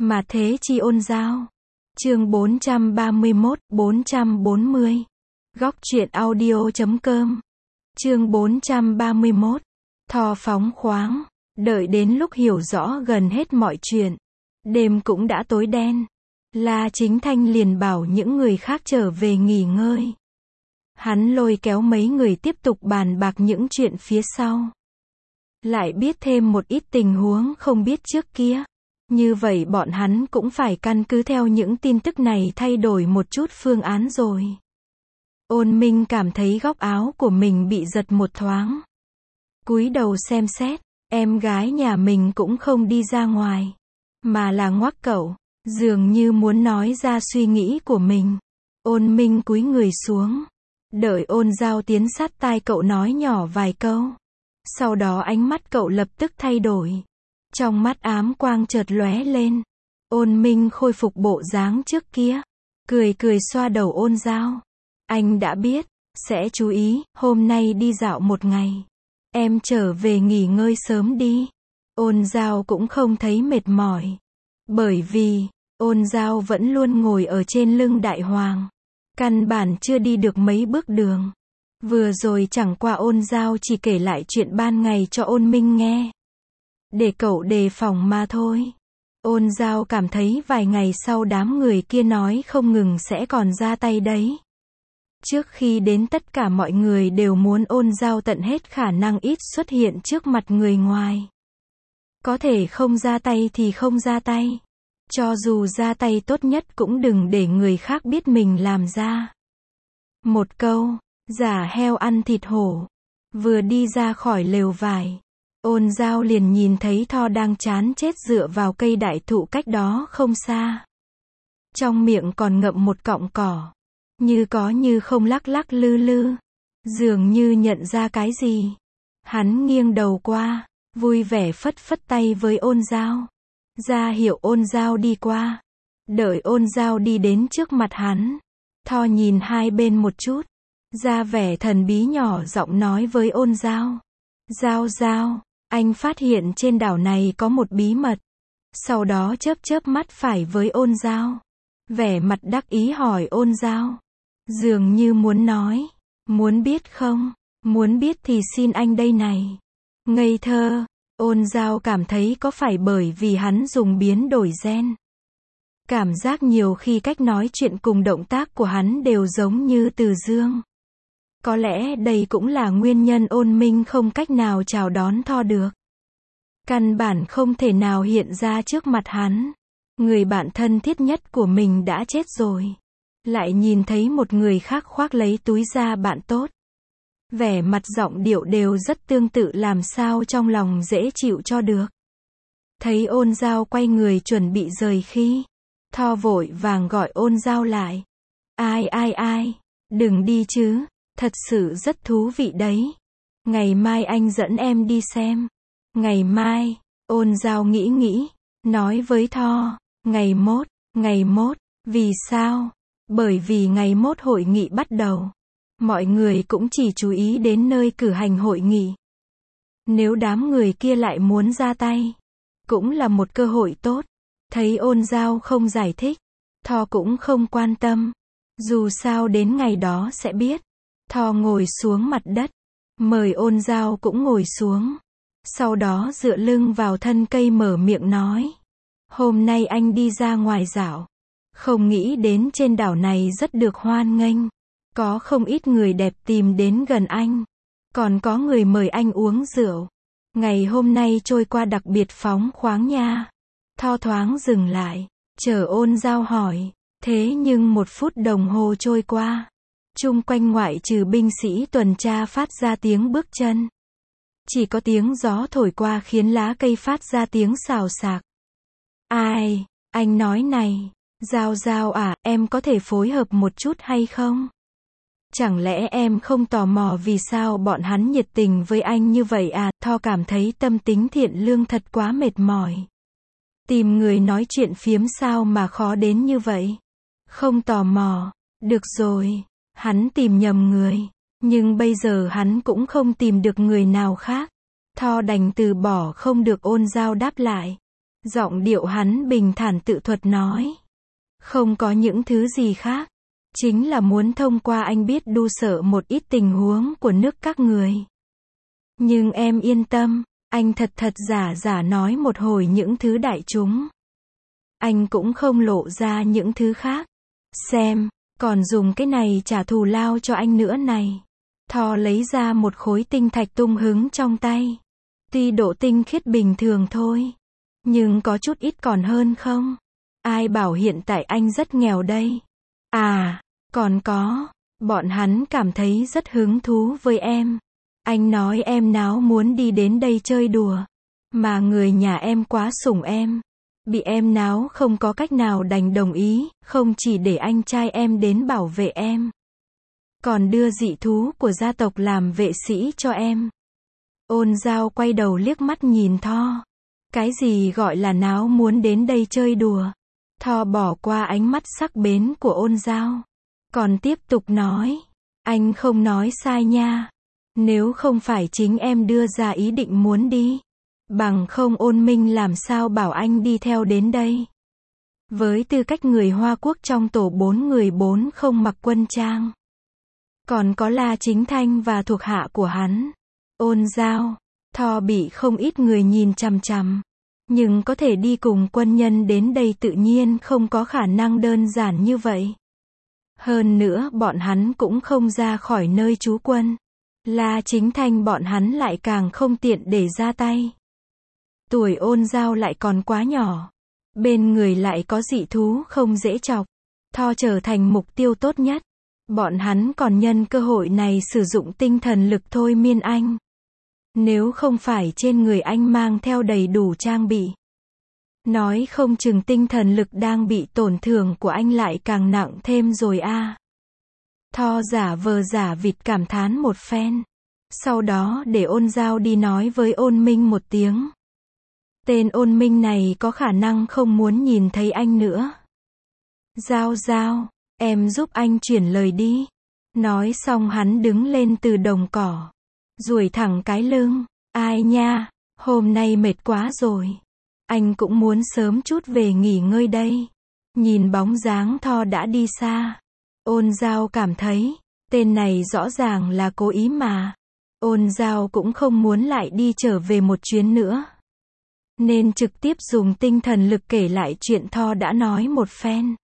Mà thế chi ôn giao. Chương 431-440. Góc truyện audio.com. Chương 431. Tho phóng khoáng. Đợi đến lúc hiểu rõ gần hết mọi chuyện, đêm cũng đã tối đen. La Chính Thanh liền bảo những người khác trở về nghỉ ngơi. Hắn lôi kéo mấy người tiếp tục bàn bạc những chuyện phía sau. Lại biết thêm một ít tình huống không biết trước kia. Như vậy bọn hắn cũng phải căn cứ theo những tin tức này thay đổi một chút phương án rồi. Ôn Minh cảm thấy góc áo của mình bị giật một thoáng. Cúi đầu xem xét, em gái nhà mình cũng không đi ra ngoài, mà là ngoác cậu, dường như muốn nói ra suy nghĩ của mình. Ôn Minh cúi người xuống, đợi Ôn Giao tiến sát tai cậu nói nhỏ vài câu. Sau đó ánh mắt cậu lập tức thay đổi. Trong mắt ám quang chợt lóe lên. Ôn Minh khôi phục bộ dáng trước kia, cười cười xoa đầu Ôn Giao. Anh đã biết, sẽ chú ý, hôm nay đi dạo một ngày. Em trở về nghỉ ngơi sớm đi. Ôn Giao cũng không thấy mệt mỏi. Bởi vì, Ôn Giao vẫn luôn ngồi ở trên lưng Đại Hoàng. Căn bản chưa đi được mấy bước đường. Vừa rồi chẳng qua Ôn Giao chỉ kể lại chuyện ban ngày cho Ôn Minh nghe. Để cậu đề phòng mà thôi. Ôn Giao cảm thấy vài ngày sau đám người kia nói không ngừng sẽ còn ra tay đấy. Trước khi đến tất cả mọi người đều muốn Ôn Giao tận hết khả năng ít xuất hiện trước mặt người ngoài. Có thể không ra tay thì không ra tay. Cho dù ra tay tốt nhất cũng đừng để người khác biết mình làm ra. Một câu, giả heo ăn thịt hổ. Vừa đi ra khỏi lều vải, Ôn Giao liền nhìn thấy Tho đang chán chết dựa vào cây đại thụ cách đó không xa. Trong miệng còn ngậm một cọng cỏ. Như có như không lắc lắc lư lư. Dường như nhận ra cái gì. Hắn nghiêng đầu qua, vui vẻ phất phất tay với Ôn Giao. Ra hiệu Ôn Giao đi qua. Đợi Ôn Giao đi đến trước mặt hắn, Tho nhìn hai bên một chút, ra vẻ thần bí nhỏ giọng nói với Ôn Giao. Giao Giao, anh phát hiện trên đảo này có một bí mật. Sau đó chớp chớp mắt phải với Ôn Giao. Vẻ mặt đắc ý hỏi Ôn Giao. Dường như muốn nói, muốn biết không? Muốn biết thì xin anh đây này. Ngây thơ, Ôn Giao cảm thấy có phải bởi vì hắn dùng biến đổi gen. Cảm giác nhiều khi cách nói chuyện cùng động tác của hắn đều giống như Từ Dương. Có lẽ đây cũng là nguyên nhân Ôn Minh không cách nào chào đón Tho được. Căn bản không thể nào hiện ra trước mặt hắn. Người bạn thân thiết nhất của mình đã chết rồi. Lại nhìn thấy một người khác khoác lấy túi da bạn tốt. Vẻ mặt giọng điệu đều rất tương tự, làm sao trong lòng dễ chịu cho được. Thấy Ôn Giao quay người chuẩn bị rời khi, Tho vội vàng gọi Ôn Giao lại. Ai, đừng đi chứ, thật sự rất thú vị đấy. Ngày mai anh dẫn em đi xem. Ngày mai, Ôn Giao nghĩ, nói với Tho. Ngày mốt, vì sao? Bởi vì ngày mốt hội nghị bắt đầu. Mọi người cũng chỉ chú ý đến nơi cử hành hội nghị. Nếu đám người kia lại muốn ra tay, cũng là một cơ hội tốt. Thấy Ôn Giao không giải thích, Tho cũng không quan tâm. Dù sao đến ngày đó sẽ biết. Tho ngồi xuống mặt đất, mời Ôn Giao cũng ngồi xuống. Sau đó dựa lưng vào thân cây mở miệng nói. Hôm nay anh đi ra ngoài dạo. Không nghĩ đến trên đảo này rất được hoan nghênh. Có không ít người đẹp tìm đến gần anh. Còn có người mời anh uống rượu. Ngày hôm nay trôi qua đặc biệt phóng khoáng nha. Tho thoáng dừng lại, chờ Ôn Giao hỏi. Thế nhưng 1 phút đồng hồ trôi qua. Chung quanh ngoại trừ binh sĩ tuần tra phát ra tiếng bước chân. Chỉ có tiếng gió thổi qua khiến lá cây phát ra tiếng xào xạc. Ai, anh nói này, Giao à, em có thể phối hợp một chút hay không? Chẳng lẽ em không tò mò vì sao bọn hắn nhiệt tình với anh như vậy à? Tho cảm thấy tâm tính thiện lương thật quá mệt mỏi. Tìm người nói chuyện phiếm sao mà khó đến như vậy? Không tò mò, được rồi, hắn tìm nhầm người. Nhưng bây giờ hắn cũng không tìm được người nào khác. Tho đành từ bỏ, không được Ôn Giao đáp lại. Giọng điệu hắn bình thản tự thuật nói. Không có những thứ gì khác. Chính là muốn thông qua anh biết đu sợ một ít tình huống của nước các người. Nhưng em yên tâm, anh thật thật giả giả nói một hồi những thứ đại chúng. Anh cũng không lộ ra những thứ khác. Xem, còn dùng cái này trả thù lao cho anh nữa này. Thò lấy ra một khối tinh thạch tung hứng trong tay. Tuy độ tinh khiết bình thường thôi. Nhưng có chút ít còn hơn không? Ai bảo hiện tại anh rất nghèo đây? À, còn có, bọn hắn cảm thấy rất hứng thú với em. Anh nói em náo muốn đi đến đây chơi đùa. Mà người nhà em quá sủng em. Bị em náo không có cách nào đành đồng ý, không chỉ để anh trai em đến bảo vệ em. Còn đưa dị thú của gia tộc làm vệ sĩ cho em. Ôn Giao quay đầu liếc mắt nhìn Tho. Cái gì gọi là náo muốn đến đây chơi đùa? Tho bỏ qua ánh mắt sắc bén của Ôn Giao. Còn tiếp tục nói. Anh không nói sai nha. Nếu không phải chính em đưa ra ý định muốn đi. Bằng không Ôn Minh làm sao bảo anh đi theo đến đây. Với tư cách người Hoa Quốc trong tổ 4 người 4 không mặc quân trang. Còn có La Chính Thanh và thuộc hạ của hắn. Ôn Giao, Tho bị không ít người nhìn chằm chằm. Nhưng có thể đi cùng quân nhân đến đây tự nhiên không có khả năng đơn giản như vậy. Hơn nữa bọn hắn cũng không ra khỏi nơi trú quân. La Chính Thanh bọn hắn lại càng không tiện để ra tay. Tuổi Ôn Giao lại còn quá nhỏ. Bên người lại có dị thú không dễ chọc. Tho trở thành mục tiêu tốt nhất. Bọn hắn còn nhân cơ hội này sử dụng tinh thần lực thôi miên anh. Nếu không phải trên người anh mang theo đầy đủ trang bị. Nói không chừng tinh thần lực đang bị tổn thương của anh lại càng nặng thêm rồi a. Tho giả vờ giả vịt cảm thán một phen. Sau đó để Ôn Giao đi nói với Ôn Minh một tiếng. Tên Ôn Minh này có khả năng không muốn nhìn thấy anh nữa. Giao Giao, em giúp anh chuyển lời đi. Nói xong hắn đứng lên từ đồng cỏ. Duỗi thẳng cái lưng. Ai nha, hôm nay mệt quá rồi. Anh cũng muốn sớm chút về nghỉ ngơi đây. Nhìn bóng dáng Tho đã đi xa. Ôn Giao cảm thấy, tên này rõ ràng là cố ý mà. Ôn Giao cũng không muốn lại đi trở về một chuyến nữa. Nên trực tiếp dùng tinh thần lực kể lại chuyện Tho đã nói một phen.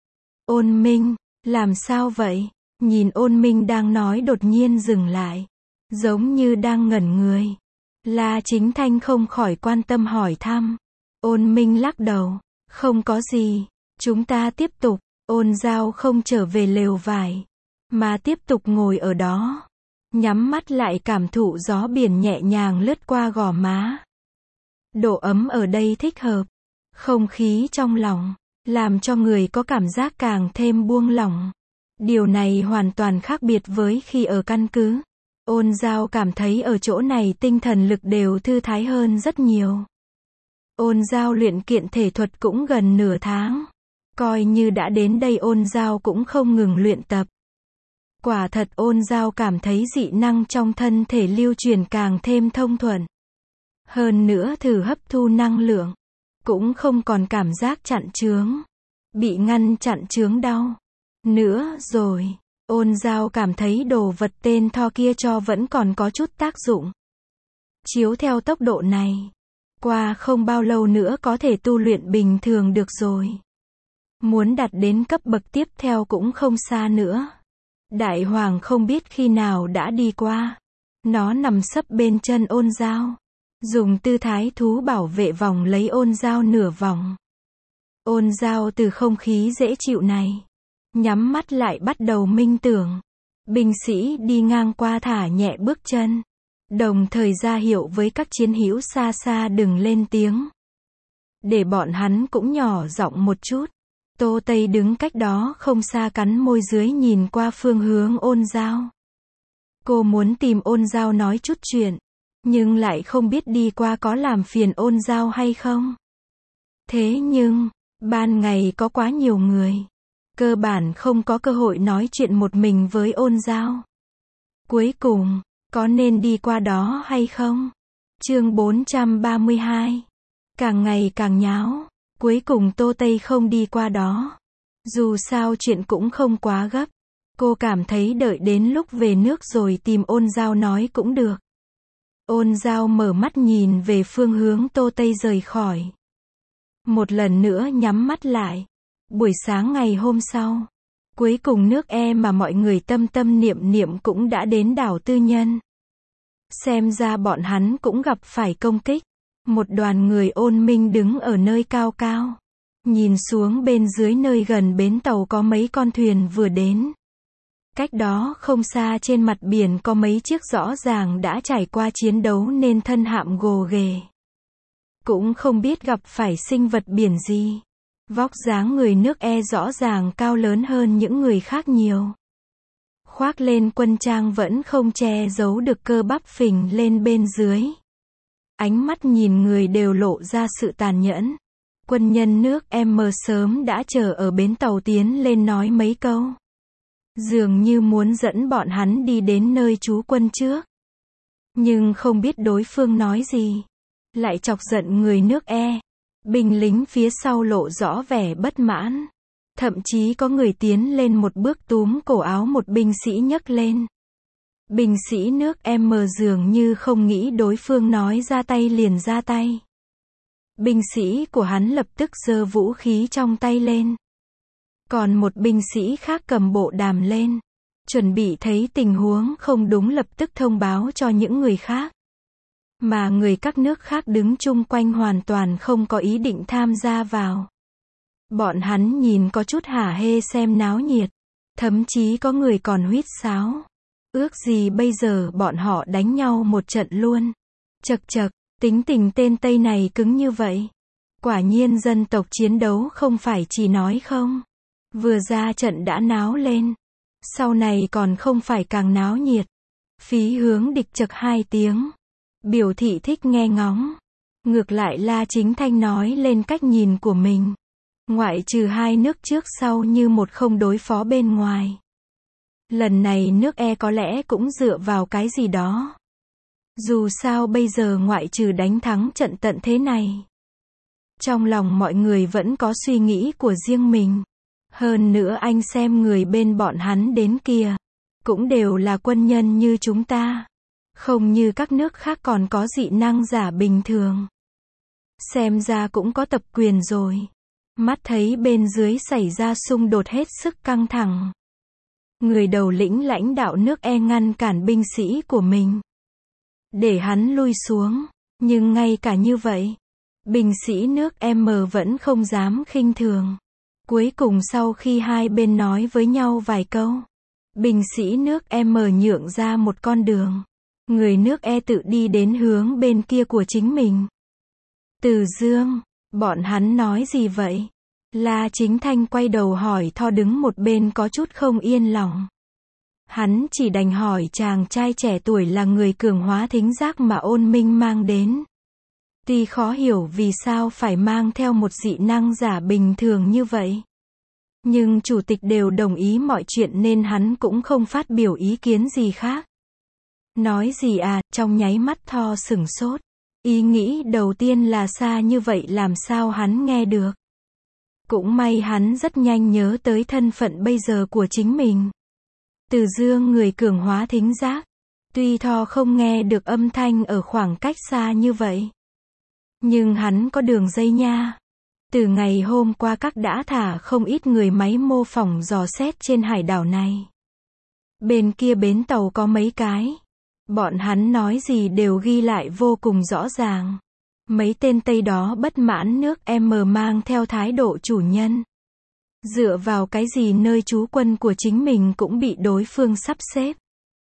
Ôn Minh, làm sao vậy? Nhìn Ôn Minh đang nói đột nhiên dừng lại. Giống như đang ngẩn người. La Chính Thanh không khỏi quan tâm hỏi thăm. Ôn Minh lắc đầu. Không có gì. Chúng ta tiếp tục. Ôn Giao không trở về lều vải. Mà tiếp tục ngồi ở đó. Nhắm mắt lại cảm thụ gió biển nhẹ nhàng lướt qua gò má. Độ ấm ở đây thích hợp. Không khí trong lòng. Làm cho người có cảm giác càng thêm buông lỏng. Điều này hoàn toàn khác biệt với khi ở căn cứ. Ôn Giao cảm thấy ở chỗ này tinh thần lực đều thư thái hơn rất nhiều. Ôn Giao luyện kiện thể thuật cũng gần nửa tháng. Coi như đã đến đây Ôn Giao cũng không ngừng luyện tập. Quả thật Ôn Giao cảm thấy dị năng trong thân thể lưu truyền càng thêm thông thuận. Hơn nữa thử hấp thu năng lượng. Cũng không còn cảm giác chặn chướng. Bị ngăn chặn chướng đau. Nữa rồi. Ôn Giao cảm thấy đồ vật tên Tho kia cho vẫn còn có chút tác dụng. Chiếu theo tốc độ này. Qua không bao lâu nữa có thể tu luyện bình thường được rồi. Muốn đạt đến cấp bậc tiếp theo cũng không xa nữa. Đại Hoàng không biết khi nào đã đi qua. Nó nằm sấp bên chân Ôn Giao. Dùng tư thái thú bảo vệ vòng lấy Ôn Giao nửa vòng. Ôn Giao từ không khí dễ chịu này. Nhắm mắt lại bắt đầu minh tưởng. Binh sĩ đi ngang qua thả nhẹ bước chân. Đồng thời ra hiệu với các chiến hữu xa xa đừng lên tiếng. Để bọn hắn cũng nhỏ giọng một chút. Tô Tây đứng cách đó không xa cắn môi dưới nhìn qua phương hướng Ôn Giao. Cô muốn tìm Ôn Giao nói chút chuyện. Nhưng lại không biết đi qua có làm phiền Ôn Giao hay không. Thế nhưng, ban ngày có quá nhiều người. Cơ bản không có cơ hội nói chuyện một mình với Ôn Giao. Cuối cùng, có nên đi qua đó hay không? Chương 432 Càng ngày càng nháo. Cuối cùng Tô Tây không đi qua đó. Dù sao chuyện cũng không quá gấp. Cô cảm thấy đợi đến lúc về nước rồi tìm Ôn Giao nói cũng được. Ôn Giao mở mắt nhìn về phương hướng Tô Tây rời khỏi. Một lần nữa nhắm mắt lại. Buổi sáng ngày hôm sau, cuối cùng nước E mà mọi người tâm tâm niệm niệm cũng đã đến đảo Tư Nhân. Xem ra bọn hắn cũng gặp phải công kích. Một đoàn người Ôn Minh đứng ở nơi cao cao. Nhìn xuống bên dưới nơi gần bến tàu có mấy con thuyền vừa đến. Cách đó không xa trên mặt biển có mấy chiếc rõ ràng đã trải qua chiến đấu nên thân hạm gồ ghề. Cũng không biết gặp phải sinh vật biển gì. Vóc dáng người nước E rõ ràng cao lớn hơn những người khác nhiều. Khoác lên quân trang vẫn không che giấu được cơ bắp phình lên bên dưới. Ánh mắt nhìn người đều lộ ra sự tàn nhẫn. Quân nhân nước M sớm đã chờ ở bến tàu tiến lên nói mấy câu. Dường như muốn dẫn bọn hắn đi đến nơi trú quân trước. Nhưng không biết đối phương nói gì. Lại chọc giận người nước E. Binh lính phía sau lộ rõ vẻ bất mãn. Thậm chí có người tiến lên một bước túm cổ áo một binh sĩ nhấc lên. Binh sĩ nước M dường như không nghĩ đối phương nói ra tay liền ra tay. Binh sĩ của hắn lập tức giơ vũ khí trong tay lên. Còn một binh sĩ khác cầm bộ đàm lên. Chuẩn bị thấy tình huống không đúng lập tức thông báo cho những người khác. Mà người các nước khác đứng chung quanh hoàn toàn không có ý định tham gia vào. Bọn hắn nhìn có chút hả hê xem náo nhiệt. Thậm chí có người còn huýt sáo. Ước gì bây giờ bọn họ đánh nhau một trận luôn. Chậc chậc, tính tình tên Tây này cứng như vậy. Quả nhiên dân tộc chiến đấu không phải chỉ nói không. Vừa ra trận đã náo lên. Sau này còn không phải càng náo nhiệt. Phí hướng địch chậc 2 tiếng. Biểu thị thích nghe ngóng. Ngược lại La Chính Thanh nói lên cách nhìn của mình. Ngoại trừ 2 nước trước sau như một không đối phó bên ngoài. Lần này nước E có lẽ cũng dựa vào cái gì đó. Dù sao bây giờ ngoại trừ đánh thắng trận tận thế này. Trong lòng mọi người vẫn có suy nghĩ của riêng mình. Hơn nữa anh xem người bên bọn hắn đến kìa. Cũng đều là quân nhân như chúng ta. Không như các nước khác còn có dị năng giả bình thường. Xem ra cũng có tập quyền rồi. Mắt thấy bên dưới xảy ra xung đột hết sức căng thẳng. Người đầu lĩnh lãnh đạo nước E ngăn cản binh sĩ của mình. Để hắn lui xuống. Nhưng ngay cả như vậy, binh sĩ nước M vẫn không dám khinh thường. Cuối cùng sau khi hai bên nói với nhau vài câu, binh sĩ nước M nhượng ra một con đường. Người nước E tự đi đến hướng bên kia của chính mình. Từ Dương, bọn hắn nói gì vậy? La Chính Thanh quay đầu hỏi Tho đứng một bên có chút không yên lòng. Hắn chỉ đành hỏi chàng trai trẻ tuổi là người cường hóa thính giác mà Ôn Minh mang đến. Tuy khó hiểu vì sao phải mang theo một dị năng giả bình thường như vậy. Nhưng chủ tịch đều đồng ý mọi chuyện nên hắn cũng không phát biểu ý kiến gì khác. Nói gì à, trong nháy mắt Tho sửng sốt. Ý nghĩ đầu tiên là xa như vậy làm sao hắn nghe được. Cũng may hắn rất nhanh nhớ tới thân phận bây giờ của chính mình. Từ Dương người cường hóa thính giác. Tuy Tho không nghe được âm thanh ở khoảng cách xa như vậy. Nhưng hắn có đường dây nha. Từ ngày hôm qua các đã thả không ít người máy mô phỏng dò xét trên hải đảo này. Bên kia bến tàu có mấy cái. Bọn hắn nói gì đều ghi lại vô cùng rõ ràng. Mấy tên Tây đó bất mãn nước M mang theo thái độ chủ nhân. Dựa vào cái gì nơi trú quân của chính mình cũng bị đối phương sắp xếp.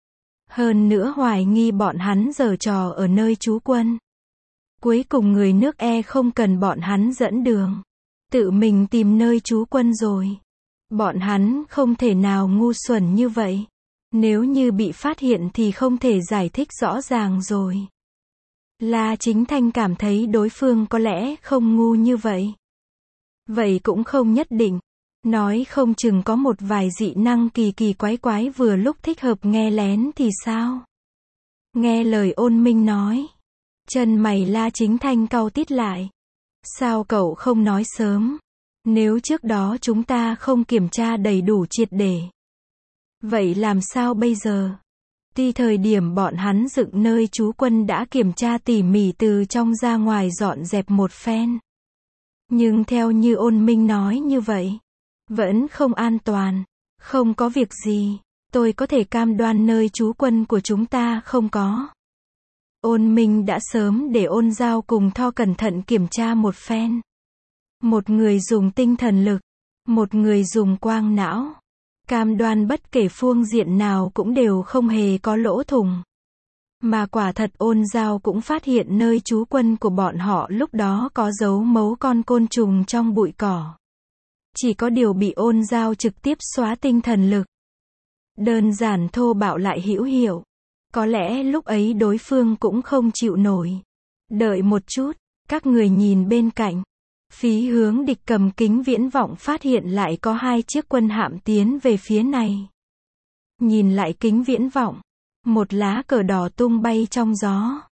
Hơn nữa hoài nghi bọn hắn giở trò ở nơi trú quân. Cuối cùng người nước E không cần bọn hắn dẫn đường. Tự mình tìm nơi trú quân rồi. Bọn hắn không thể nào ngu xuẩn như vậy. Nếu như bị phát hiện thì không thể giải thích rõ ràng rồi. La Chính Thanh cảm thấy đối phương có lẽ không ngu như vậy. Vậy cũng không nhất định. Nói không chừng có một vài dị năng kỳ kỳ quái quái vừa lúc thích hợp nghe lén thì sao? Nghe lời Ôn Minh nói. Chân mày La Chính Thanh cau tít lại. Sao cậu không nói sớm? Nếu trước đó chúng ta không kiểm tra đầy đủ triệt để. Vậy làm sao bây giờ? Tuy thời điểm bọn hắn dựng nơi trú quân đã kiểm tra tỉ mỉ từ trong ra ngoài dọn dẹp một phen. Nhưng theo như Ôn Minh nói như vậy, vẫn không an toàn. Không có việc gì, tôi có thể cam đoan nơi trú quân của chúng ta không có. Ôn Minh đã sớm để Ôn Giao cùng Tho cẩn thận kiểm tra một phen. Một người dùng tinh thần lực, một người dùng quang não. Cam đoan bất kể phương diện nào cũng đều không hề có lỗ thủng. Mà quả thật Ôn Giao cũng phát hiện nơi trú quân của bọn họ lúc đó có dấu mấu con côn trùng trong bụi cỏ. Chỉ có điều bị Ôn Giao trực tiếp xóa tinh thần lực. Đơn giản thô bạo lại hữu hiệu. Có lẽ lúc ấy đối phương cũng không chịu nổi. Đợi một chút, các người nhìn bên cạnh. Phí Hướng Địch cầm kính viễn vọng phát hiện lại có 2 chiếc quân hạm tiến về phía này. Nhìn lại kính viễn vọng, một lá cờ đỏ tung bay trong gió.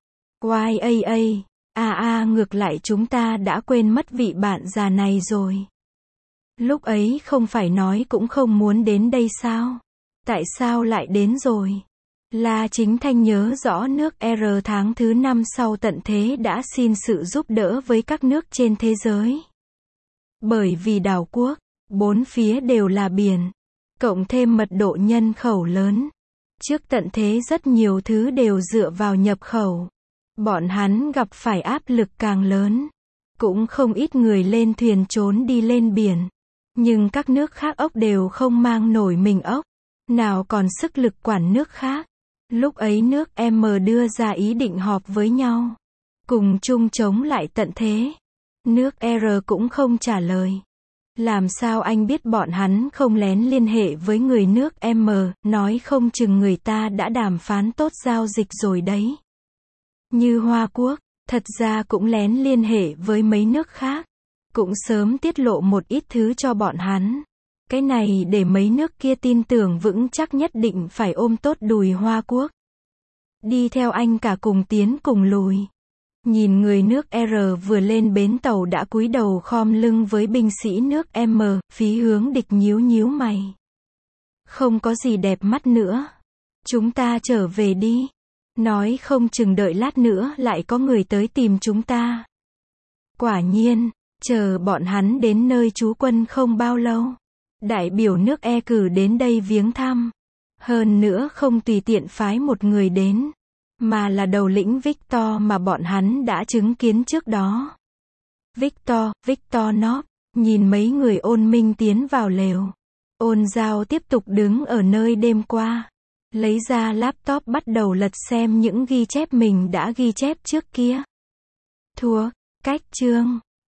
Ngược lại chúng ta đã quên mất vị bạn già này rồi. Lúc ấy không phải nói cũng không muốn đến đây sao? Tại sao lại đến rồi? La Chính Thanh nhớ rõ nước R tháng thứ 5 sau tận thế đã xin sự giúp đỡ với các nước trên thế giới. Bởi vì đảo quốc, 4 phía đều là biển, cộng thêm mật độ nhân khẩu lớn. Trước tận thế rất nhiều thứ đều dựa vào nhập khẩu. Bọn hắn gặp phải áp lực càng lớn. Cũng không ít người lên thuyền trốn đi lên biển. Nhưng các nước khác ốc đều không mang nổi mình ốc. Nào còn sức lực quản nước khác. Lúc ấy nước M đưa ra ý định họp với nhau. Cùng chung chống lại tận thế. Nước R cũng không trả lời. Làm sao anh biết bọn hắn không lén liên hệ với người nước M, nói không chừng người ta đã đàm phán tốt giao dịch rồi đấy. Như Hoa Quốc, thật ra cũng lén liên hệ với mấy nước khác. Cũng sớm tiết lộ một ít thứ cho bọn hắn. Cái này để mấy nước kia tin tưởng vững chắc nhất định phải ôm tốt đùi Hoa Quốc. Đi theo anh cả cùng tiến cùng lùi. Nhìn người nước R vừa lên bến tàu đã cúi đầu khom lưng với binh sĩ nước M, Phí Hướng Địch nhíu nhíu mày. Không có gì đẹp mắt nữa. Chúng ta trở về đi. Nói không chừng đợi lát nữa lại có người tới tìm chúng ta. Quả nhiên, chờ bọn hắn đến nơi trú quân không bao lâu. Đại biểu nước E cử đến đây viếng thăm. Hơn nữa không tùy tiện phái một người đến. Mà là đầu lĩnh Victor mà bọn hắn đã chứng kiến trước đó. Victor Nob, nhìn mấy người Ôn Minh tiến vào lều. Ôn Giao tiếp tục đứng ở nơi đêm qua. Lấy ra laptop bắt đầu lật xem những ghi chép mình đã ghi chép trước kia. Cách chương